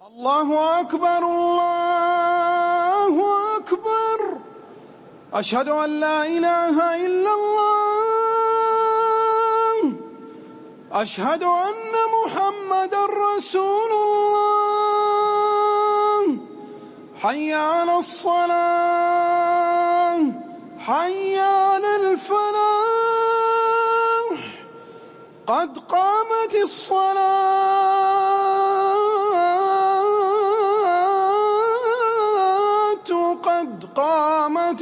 الله أكبر الله أكبر. أشهد أن لا إله إلا الله. أشهد أن محمدًا رسول الله. حي على الصلاة حي على الفلاح. قد قامت الصلاة قد قامت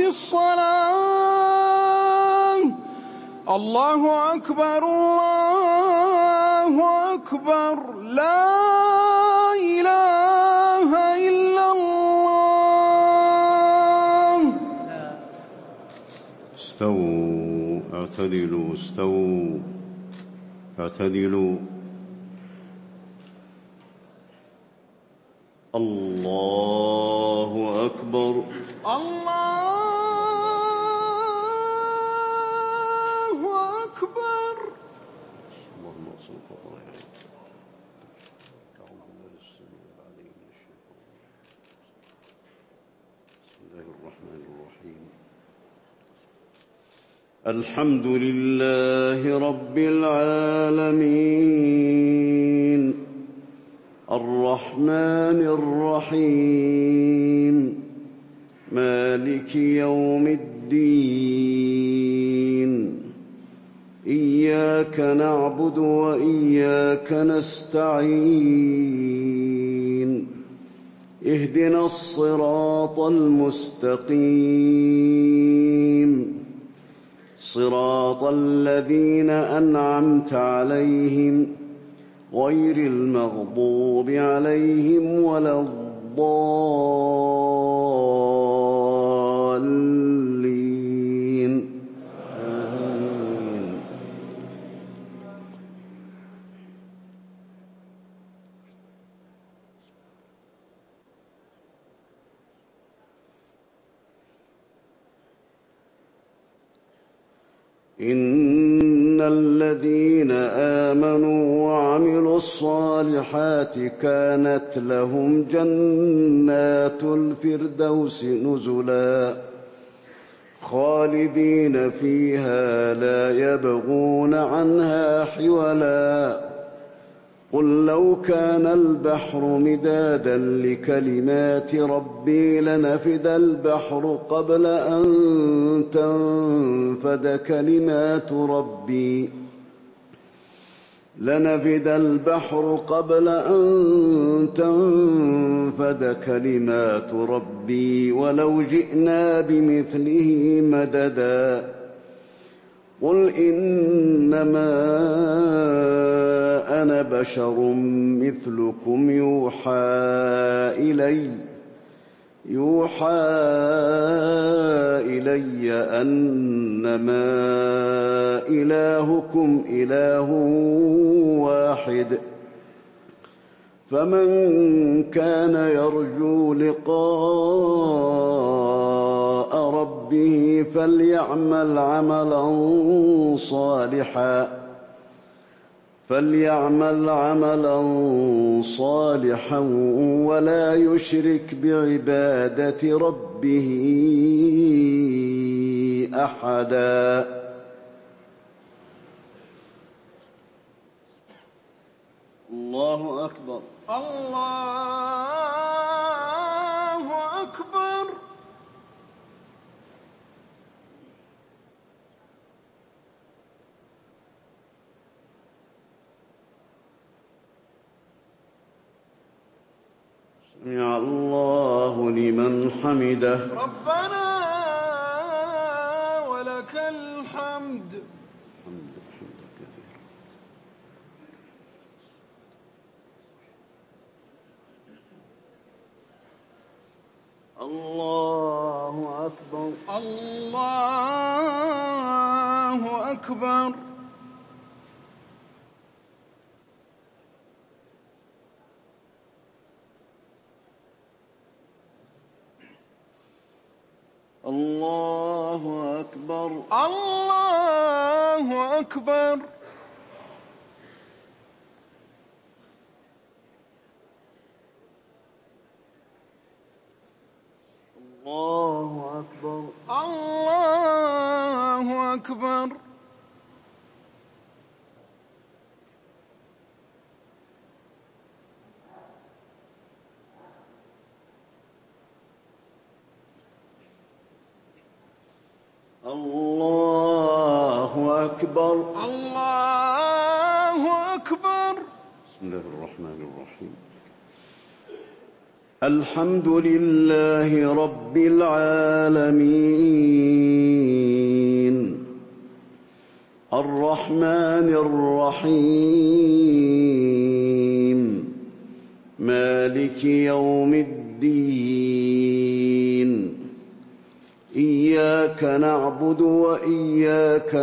الصلاة. الله أكبر الله أكبر. لا إله إلا الله. استووا اعتدلوا استووا اعتدلوا. الله أكبر الله أكبر. اللهم اغفر خطاياي. أعوذ بالله السميع العليم من الشيطان. بسم الله الرحمن الرحيم. الحمد لله رب العالمين الرحمن الرحيم مالك يوم الدين. إياك نعبد وإياك نستعين. اهدنا الصراط المستقيم صراط الذين أنعمت عليهم غير المغضوب عليهم ولا الضالين. آمين. إن الذين آمنوا وعملوا الصالحات كانت لهم جنات الفردوس نزلا خالدين فيها لا يبغون عنها حولا. قل لو كان البحر مدادا لكلمات ربي لنفد البحر قبل أن تنفد كلمات ربي ولو جئنا بمثله مددا. قل إنما أنا بشر مثلكم يوحى إلي أنما إلهكم إله واحد. فمن كان يرجو لقاء ربه فليعمل عملا صالحا ولا يشرك بعبادة ربه أحدا. الله أكبر الله أكبر. سمع الله لمن حمده. ربنا ولك الحمد. حمد كثيرا. الله أكبر الله أكبر. الله أكبر الله أكبر. الله أكبر. الله أكبر. الله أكبر. الله أكبر. بسم الله الرحمن الرحيم. الحمد لله رب العالمين الرحمن الرحيم مالك يوم الدين إياك نعبد وإياك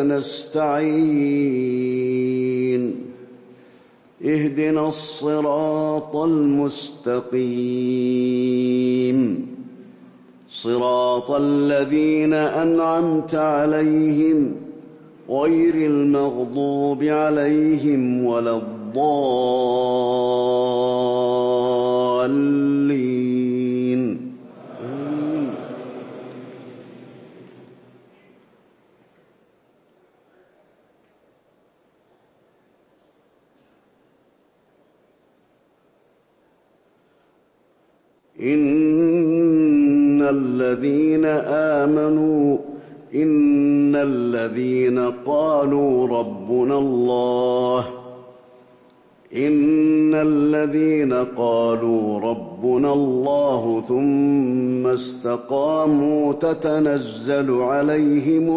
نستعين اهدنا الصراط المستقيم صراط الذين أنعمت عليهم غير المغضوب عليهم ولا الضالين. آمين. إن الذين قالوا ربنا الله ثم استقاموا تتنزل عليهم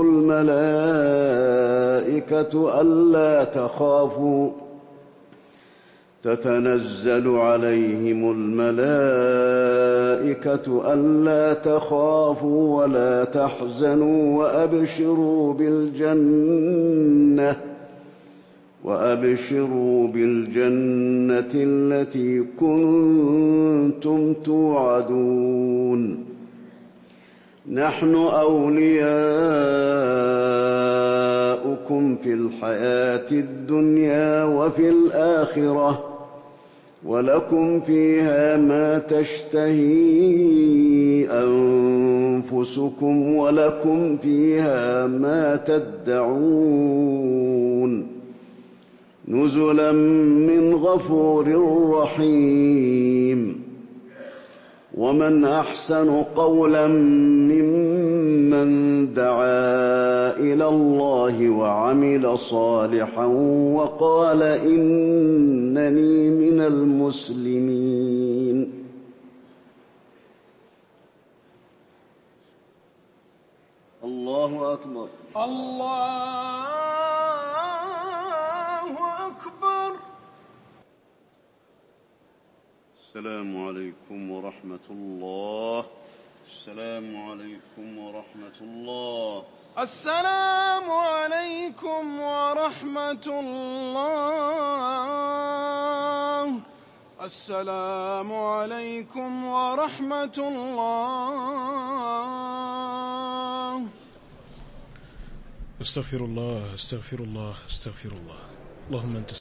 الملائكة ألا تخافوا ولا تحزنوا وأبشروا بالجنة التي كنتم توعدون نحن أولياؤكم في الحياة الدنيا وفي الآخرة ولكم فيها ما تشتهي أنفسكم ولكم فيها ما تدعون نزلا من غفور رحيم. ومن أحسن قولا ممن دعا إلى الله وعمل صالحا وقال إنني من المسلمين. الله أكبر. الله أكبر. السلام عليكم ورحمة الله. السلام عليكم ورحمة الله. السلام عليكم ورحمة الله. السلام عليكم ورحمة الله. استغفر الله استغفر الله استغفر الله. اللهم أنت